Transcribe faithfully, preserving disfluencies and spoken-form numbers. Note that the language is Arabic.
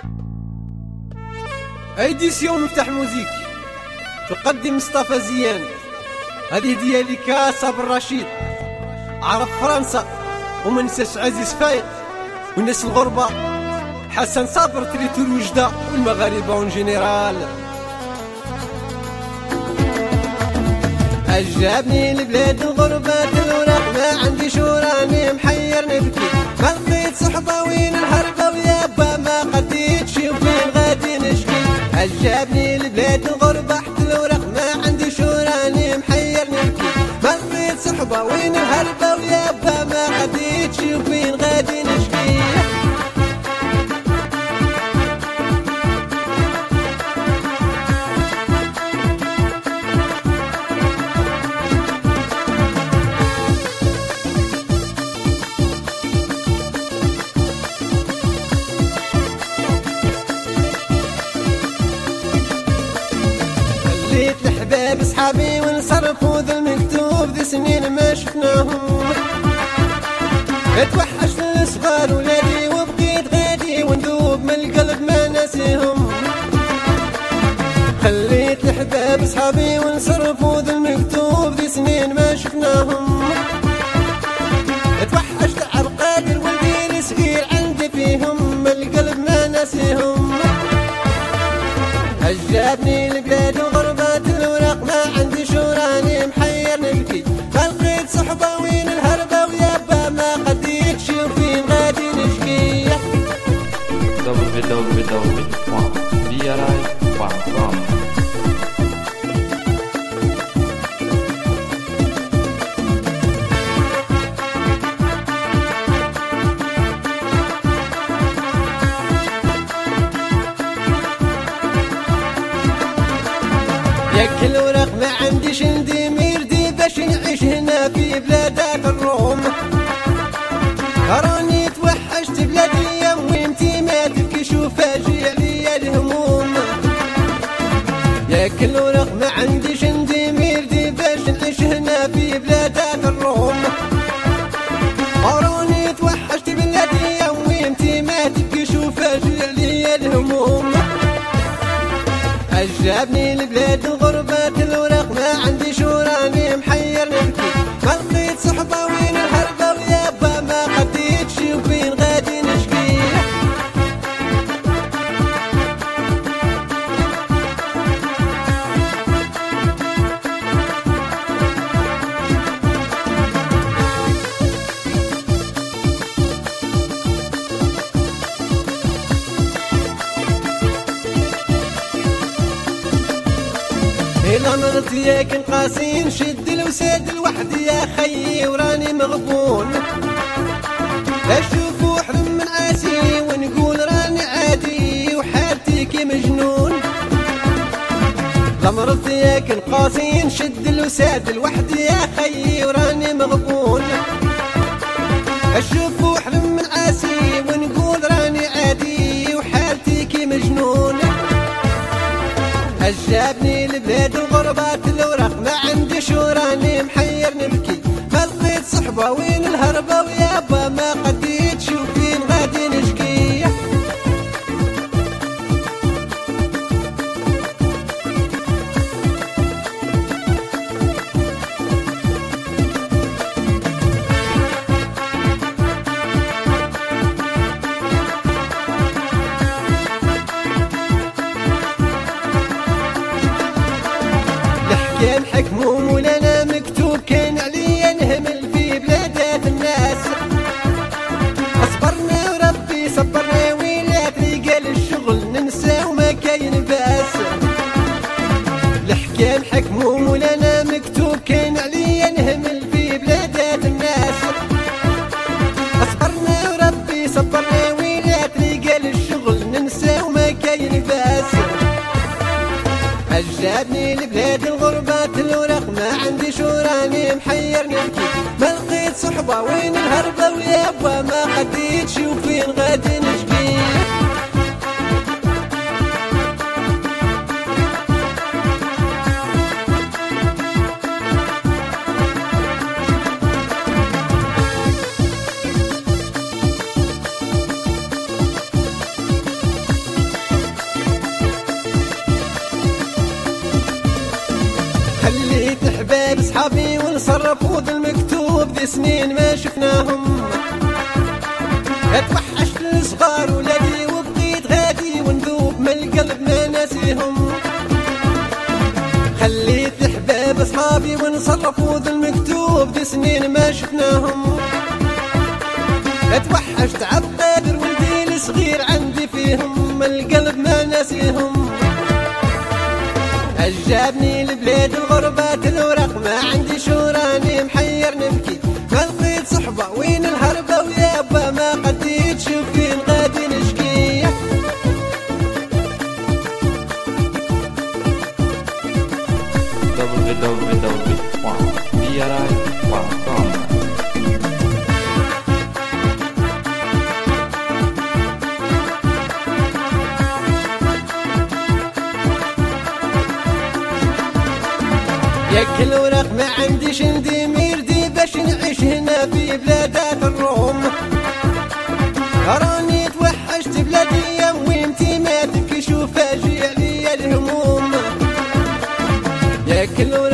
ايديسيون مفتاح موزيك تقدم مصطفى زيان. هذه ديالي كاسة بالرشيد، عرب فرنسا ومنساش عزيز فايق والناس الغربة، حسن صابر تريتو الوجدة والمغاربة اون جينيرال. عجبني البلاد الغربة الوراق، ما عندي شوراني محير نبكي، ما لقيت صحبة وين الهربة ويابا ما قديتش وفين غادي نشكي. عجبني البلاد الغربة حتى الوراق، ما عندي شوراني محير نبكي، ما لقيت صحبة وين الهربة ويابا ما قديتش وفين غادي نشكي. خليت الحباب صحابي ونصرفوا ذا المكتوب، ذي سنين ما شفناهم، اتوحشت الصغار ولادي وبقيت غادي وندوب من القلب ما ناسيهم. خليت الحباب صحابي ونصرفوا ذا المكتوب، ذي سنين ما شفناهم، اتوحشت عالقادر والدين صغير عندي فيهم من القلب ما ناسيهم. عجبني البلاد وغربة الوراق، ما عندي شوراني محير نبكي، ما لقيت صحبة وين الهربة ويابا ما قديتش وفين غادي نشكي. دبليو دبليو دبليو دوت بي ار اي دوت كوم. ياك الوراق ما عنديش ندي ميردي باش نعيش هنا في بلادات الروم، راني توحشت بلادي يا ويمتي ما تبكي شوف اجي عليا الهموم. ياك الوراق ما عنديش ندي ميردي باش نعيش هنا في بلادات الروم، راني توحشت بلادي يا ويمتي ما تبكي شوف اجي عليا الهموم. عجبني البلاد الغربة الوراق، ما عندي شوراني محير نبكي، ما لقيت صحبة وين الهربة ويابا ما قديتش وفين غادي نشكي. إلا مرت ياك نقاسي نشد الوساد لوحدي يا خيي وراني مغبون، أشوف وحرم من عاسي ونقول راني عادي وحالتي كي مجنون. لا مرت ياك نقاسي نشد الوساد لوحدي يا خيي وراني مغبون، أشوف وحرم من عاسي ونقول راني عادي وحالتي كي مجنون. عجبني البلاد وغربة الوراق، ما عندي شوراني محير نبكي، ما لقيت صحبة وين الهربة ويابا ما قديتش وفين غادي نشكي. كان حكموا مولانا مكتوب كان عليا نهمل في بلادات الناس، اصبرنا وربي صبرنا ويلا رجال الشغل ننسى وما كاين باس. الحكام حكموا مولانا مكتوب كان عليا نهمل في بلادات الناس، اصبرنا وربي صبرنا ويلا رجال الشغل ننسى وما كاين باس. عجبني البلاد الغربة الوراق، ما عندي شوراني محير نبكي، ما لقيت صحبة وين الهربة ويابا ما قديتش وفين غادي نشكي. اصحابي ونصرفوا ذا المكتوب ذي سنين ما شفناهم. اتوحشت الصغار ولادي وبقيت غادي وندوب من القلب ما ناسيهم. خليت احباب اصحابي ونصرفوا ذا المكتوب ذي سنين ما شفناهم. اتوحشت عالقادر ولدي الصغير عندي فيهم من القلب ما ناسيهم. عجبني البلاد الغربات الورق ما عندي شو راني محير نبكي. ما لقيت صحبة وين الهربة ويابا ما قديت شوف فين غادي نشكي. w w w dot b r i dot com. يا كل ورق ما عنديش ندي ميردي باش نعيش هنا في بلادات الروم. راني توحشت بلادي يا وينتي ما تبكي شوف فاجي عليا الهموم. يا كل